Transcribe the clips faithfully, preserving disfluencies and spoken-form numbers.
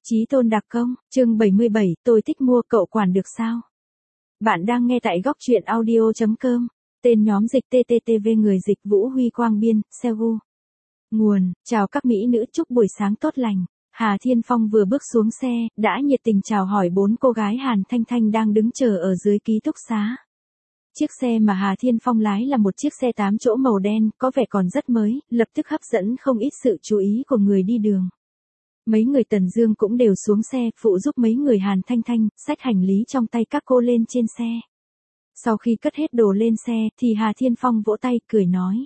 Chí Tôn đặc công, chương bảy mươi bảy, tôi thích mua, cậu quản được sao? Bạn đang nghe tại góc truyện audio chấm com, tên nhóm dịch tê tê tê vê người dịch Vũ Huy Quang Biên, Seoul. Nguồn, chào các mỹ nữ, chúc buổi sáng tốt lành. Hà Thiên Phong vừa bước xuống xe, đã nhiệt tình chào hỏi bốn cô gái Hàn Thanh Thanh đang đứng chờ ở dưới ký túc xá. Chiếc xe mà Hà Thiên Phong lái là một chiếc xe tám chỗ màu đen, có vẻ còn rất mới, lập tức hấp dẫn không ít sự chú ý của người đi đường. Mấy người Tần Dương cũng đều xuống xe, phụ giúp mấy người Hàn Thanh Thanh, xách hành lý trong tay các cô lên trên xe. Sau khi cất hết đồ lên xe, thì Hà Thiên Phong vỗ tay, cười nói.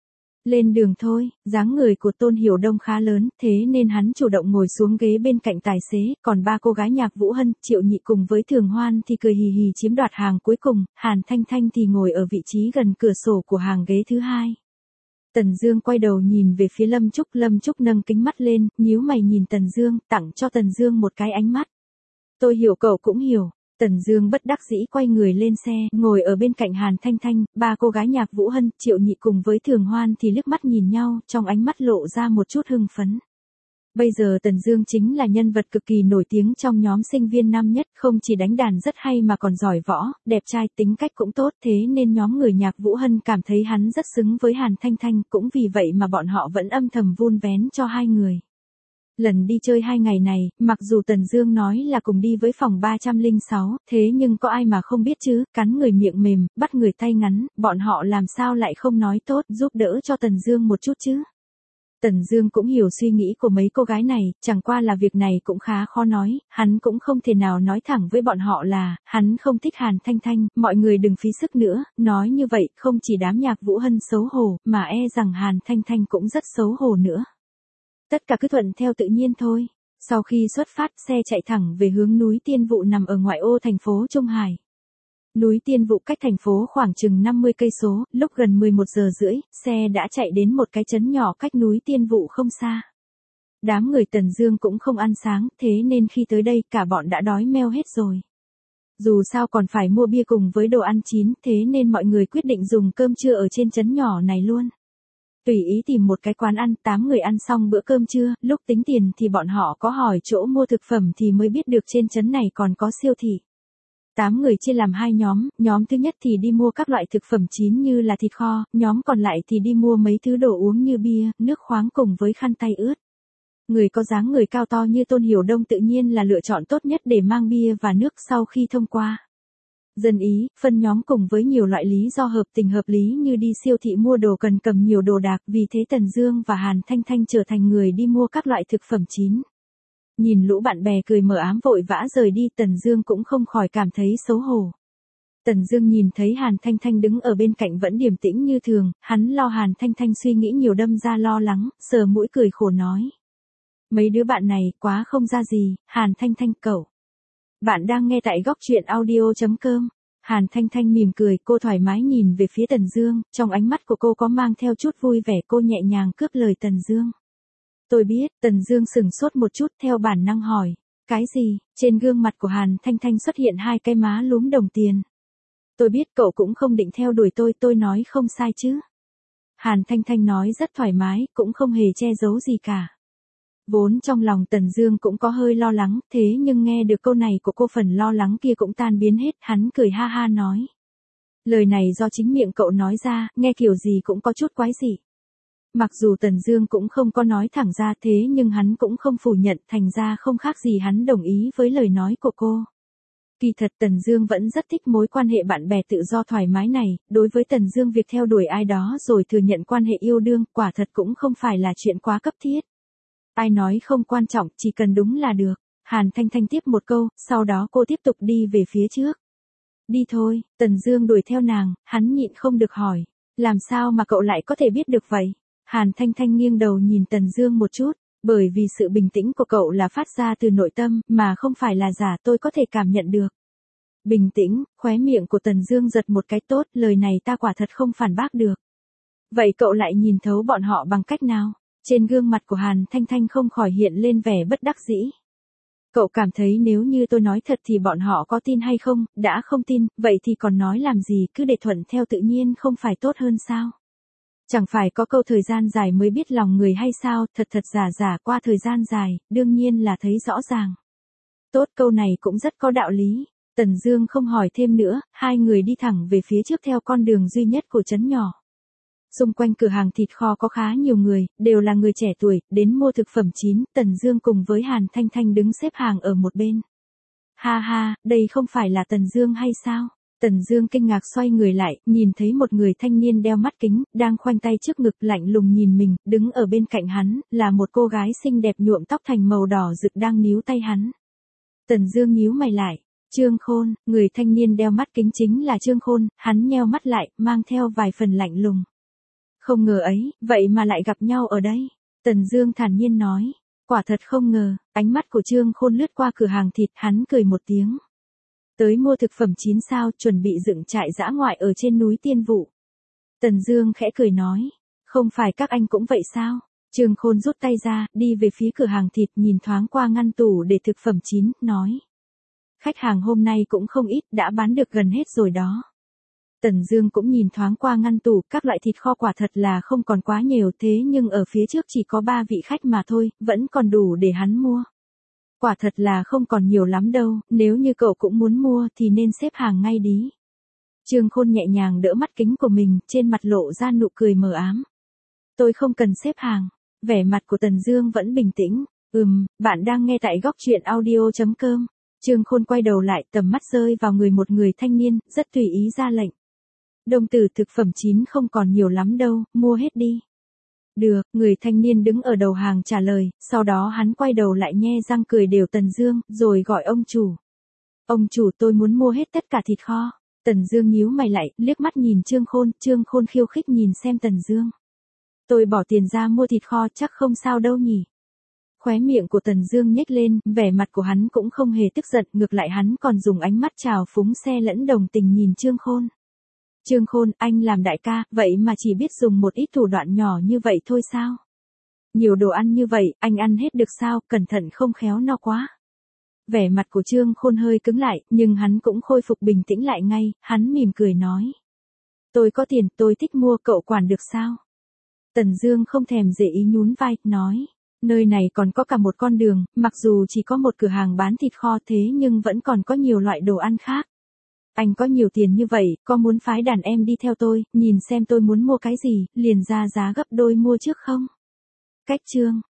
Lên đường thôi, dáng người của Tôn Hiểu Đông khá lớn, thế nên hắn chủ động ngồi xuống ghế bên cạnh tài xế, còn ba cô gái Nhạc Vũ Hân, Triệu Nhị cùng với Thường Hoan thì cười hì hì chiếm đoạt hàng cuối cùng, Hàn Thanh Thanh thì ngồi ở vị trí gần cửa sổ của hàng ghế thứ hai. Tần Dương quay đầu nhìn về phía Lâm Trúc, Lâm Trúc nâng kính mắt lên, nhíu mày nhìn Tần Dương, tặng cho Tần Dương một cái ánh mắt. Tôi hiểu cậu cũng hiểu. Tần Dương bất đắc dĩ quay người lên xe, ngồi ở bên cạnh Hàn Thanh Thanh, ba cô gái Nhạc Vũ Hân, Triệu Nhị cùng với Thường Hoan thì liếc mắt nhìn nhau, trong ánh mắt lộ ra một chút hưng phấn. Bây giờ Tần Dương chính là nhân vật cực kỳ nổi tiếng trong nhóm sinh viên năm nhất, không chỉ đánh đàn rất hay mà còn giỏi võ, đẹp trai, tính cách cũng tốt, thế nên nhóm người Nhạc Vũ Hân cảm thấy hắn rất xứng với Hàn Thanh Thanh, cũng vì vậy mà bọn họ vẫn âm thầm vun vén cho hai người. Lần đi chơi hai ngày này, mặc dù Tần Dương nói là cùng đi với phòng ba trăm lẻ sáu, thế nhưng có ai mà không biết chứ, cắn người miệng mềm, bắt người tay ngắn, bọn họ làm sao lại không nói tốt, giúp đỡ cho Tần Dương một chút chứ. Tần Dương cũng hiểu suy nghĩ của mấy cô gái này, chẳng qua là việc này cũng khá khó nói, hắn cũng không thể nào nói thẳng với bọn họ là, hắn không thích Hàn Thanh Thanh, mọi người đừng phí sức nữa, nói như vậy, không chỉ đám Nhạc Vũ Hân xấu hổ, mà e rằng Hàn Thanh Thanh cũng rất xấu hổ nữa. Tất cả cứ thuận theo tự nhiên thôi. Sau khi xuất phát, xe chạy thẳng về hướng núi Tiên Vụ nằm ở ngoại ô thành phố Trung Hải. Núi Tiên Vụ cách thành phố khoảng chừng năm mươi cây số, lúc gần mười một giờ rưỡi, xe đã chạy đến một cái trấn nhỏ cách núi Tiên Vụ không xa. Đám người Tần Dương cũng không ăn sáng, thế nên khi tới đây cả bọn đã đói meo hết rồi. Dù sao còn phải mua bia cùng với đồ ăn chín, thế nên mọi người quyết định dùng cơm trưa ở trên trấn nhỏ này luôn. Tùy ý tìm một cái quán ăn, tám người ăn xong bữa cơm trưa, lúc tính tiền thì bọn họ có hỏi chỗ mua thực phẩm thì mới biết được trên trấn này còn có siêu thị. Tám người chia làm hai nhóm, nhóm thứ nhất thì đi mua các loại thực phẩm chín như là thịt kho, nhóm còn lại thì đi mua mấy thứ đồ uống như bia, nước khoáng cùng với khăn tay ướt. Người có dáng người cao to như Tôn Hiểu Đông tự nhiên là lựa chọn tốt nhất để mang bia và nước sau khi thông qua. Dân ý, phân nhóm cùng với nhiều loại lý do hợp tình hợp lý như đi siêu thị mua đồ cần cầm nhiều đồ đạc, vì thế Tần Dương và Hàn Thanh Thanh trở thành người đi mua các loại thực phẩm chín. Nhìn lũ bạn bè cười mờ ám vội vã rời đi, Tần Dương cũng không khỏi cảm thấy xấu hổ. Tần Dương nhìn thấy Hàn Thanh Thanh đứng ở bên cạnh vẫn điềm tĩnh như thường, hắn lo Hàn Thanh Thanh suy nghĩ nhiều đâm ra lo lắng, sờ mũi cười khổ nói. Mấy đứa bạn này quá không ra gì, Hàn Thanh Thanh cậu. Bạn đang nghe tại góc truyện audio chấm com. Hàn Thanh Thanh mỉm cười, cô thoải mái nhìn về phía Tần Dương, trong ánh mắt của cô có mang theo chút vui vẻ, cô nhẹ nhàng cướp lời Tần Dương. Tôi biết, Tần Dương sững sốt một chút theo bản năng hỏi. Cái gì? Trên gương mặt của Hàn Thanh Thanh xuất hiện hai cái má lúm đồng tiền. Tôi biết cậu cũng không định theo đuổi tôi, tôi nói không sai chứ. Hàn Thanh Thanh nói rất thoải mái, cũng không hề che giấu gì cả. Vốn trong lòng Tần Dương cũng có hơi lo lắng, thế nhưng nghe được câu này của cô phần lo lắng kia cũng tan biến hết, hắn cười ha ha nói. Lời này do chính miệng cậu nói ra, nghe kiểu gì cũng có chút quái dị. Mặc dù Tần Dương cũng không có nói thẳng ra thế nhưng hắn cũng không phủ nhận, thành ra không khác gì hắn đồng ý với lời nói của cô. Kỳ thật Tần Dương vẫn rất thích mối quan hệ bạn bè tự do thoải mái này, đối với Tần Dương việc theo đuổi ai đó rồi thừa nhận quan hệ yêu đương, quả thật cũng không phải là chuyện quá cấp thiết. Ai nói không quan trọng, chỉ cần đúng là được. Hàn Thanh Thanh tiếp một câu, sau đó cô tiếp tục đi về phía trước. Đi thôi, Tần Dương đuổi theo nàng, hắn nhịn không được hỏi. Làm sao mà cậu lại có thể biết được vậy? Hàn Thanh Thanh nghiêng đầu nhìn Tần Dương một chút, bởi vì sự bình tĩnh của cậu là phát ra từ nội tâm, mà không phải là giả, tôi có thể cảm nhận được. Bình tĩnh, khóe miệng của Tần Dương giật một cái, tốt, lời này ta quả thật không phản bác được. Vậy cậu lại nhìn thấu bọn họ bằng cách nào? Trên gương mặt của Hàn Thanh Thanh không khỏi hiện lên vẻ bất đắc dĩ. Cậu cảm thấy nếu như tôi nói thật thì bọn họ có tin hay không, đã không tin, vậy thì còn nói làm gì, cứ để thuận theo tự nhiên không phải tốt hơn sao? Chẳng phải có câu thời gian dài mới biết lòng người hay sao, thật thật giả giả qua thời gian dài, đương nhiên là thấy rõ ràng. Tốt, câu này cũng rất có đạo lý. Tần Dương không hỏi thêm nữa, hai người đi thẳng về phía trước theo con đường duy nhất của trấn nhỏ. Xung quanh cửa hàng thịt kho có khá nhiều người, đều là người trẻ tuổi, đến mua thực phẩm chín, Tần Dương cùng với Hàn Thanh Thanh đứng xếp hàng ở một bên. Ha ha, đây không phải là Tần Dương hay sao? Tần Dương kinh ngạc xoay người lại, nhìn thấy một người thanh niên đeo mắt kính, đang khoanh tay trước ngực lạnh lùng nhìn mình, đứng ở bên cạnh hắn, là một cô gái xinh đẹp nhuộm tóc thành màu đỏ rực đang níu tay hắn. Tần Dương nhíu mày lại, Trương Khôn, người thanh niên đeo mắt kính chính là Trương Khôn, hắn nheo mắt lại, mang theo vài phần lạnh lùng. Không ngờ ấy, vậy mà lại gặp nhau ở đây. Tần Dương thản nhiên nói, quả thật không ngờ, ánh mắt của Trương Khôn lướt qua cửa hàng thịt, hắn cười một tiếng. Tới mua thực phẩm chín sao, chuẩn bị dựng trại dã ngoại ở trên núi Tiên Vụ. Tần Dương khẽ cười nói, không phải các anh cũng vậy sao? Trương Khôn rút tay ra, đi về phía cửa hàng thịt, nhìn thoáng qua ngăn tủ để thực phẩm chín, nói. Khách hàng hôm nay cũng không ít, đã bán được gần hết rồi đó. Tần Dương cũng nhìn thoáng qua ngăn tủ, các loại thịt kho quả thật là không còn quá nhiều, thế nhưng ở phía trước chỉ có ba vị khách mà thôi, vẫn còn đủ để hắn mua. Quả thật là không còn nhiều lắm đâu, nếu như cậu cũng muốn mua thì nên xếp hàng ngay đi. Trương Khôn nhẹ nhàng đỡ mắt kính của mình, trên mặt lộ ra nụ cười mờ ám. Tôi không cần xếp hàng. Vẻ mặt của Tần Dương vẫn bình tĩnh. Ừm, bạn đang nghe tại góc truyện audio chấm com. Trương Khôn quay đầu lại, tầm mắt rơi vào người một người thanh niên, rất tùy ý ra lệnh. Đồng tử thực phẩm chín không còn nhiều lắm đâu, mua hết đi. Được, người thanh niên đứng ở đầu hàng trả lời, sau đó hắn quay đầu lại nhe răng cười đều Tần Dương, rồi gọi ông chủ. Ông chủ, tôi muốn mua hết tất cả thịt kho. Tần Dương nhíu mày lại, liếc mắt nhìn Trương Khôn, Trương Khôn khiêu khích nhìn xem Tần Dương. Tôi bỏ tiền ra mua thịt kho chắc không sao đâu nhỉ. Khóe miệng của Tần Dương nhếch lên, vẻ mặt của hắn cũng không hề tức giận, ngược lại hắn còn dùng ánh mắt trào phúng xe lẫn đồng tình nhìn Trương Khôn. Trương Khôn, anh làm đại ca, vậy mà chỉ biết dùng một ít thủ đoạn nhỏ như vậy thôi sao? Nhiều đồ ăn như vậy, anh ăn hết được sao, cẩn thận không khéo no quá. Vẻ mặt của Trương Khôn hơi cứng lại, nhưng hắn cũng khôi phục bình tĩnh lại ngay, hắn mỉm cười nói. Tôi có tiền, tôi thích mua, cậu quản được sao? Tần Dương không thèm để ý nhún vai, nói. Nơi này còn có cả một con đường, mặc dù chỉ có một cửa hàng bán thịt kho thế nhưng vẫn còn có nhiều loại đồ ăn khác. Anh có nhiều tiền như vậy, có muốn phái đàn em đi theo tôi, nhìn xem tôi muốn mua cái gì, liền ra giá gấp đôi mua trước không? Cách chương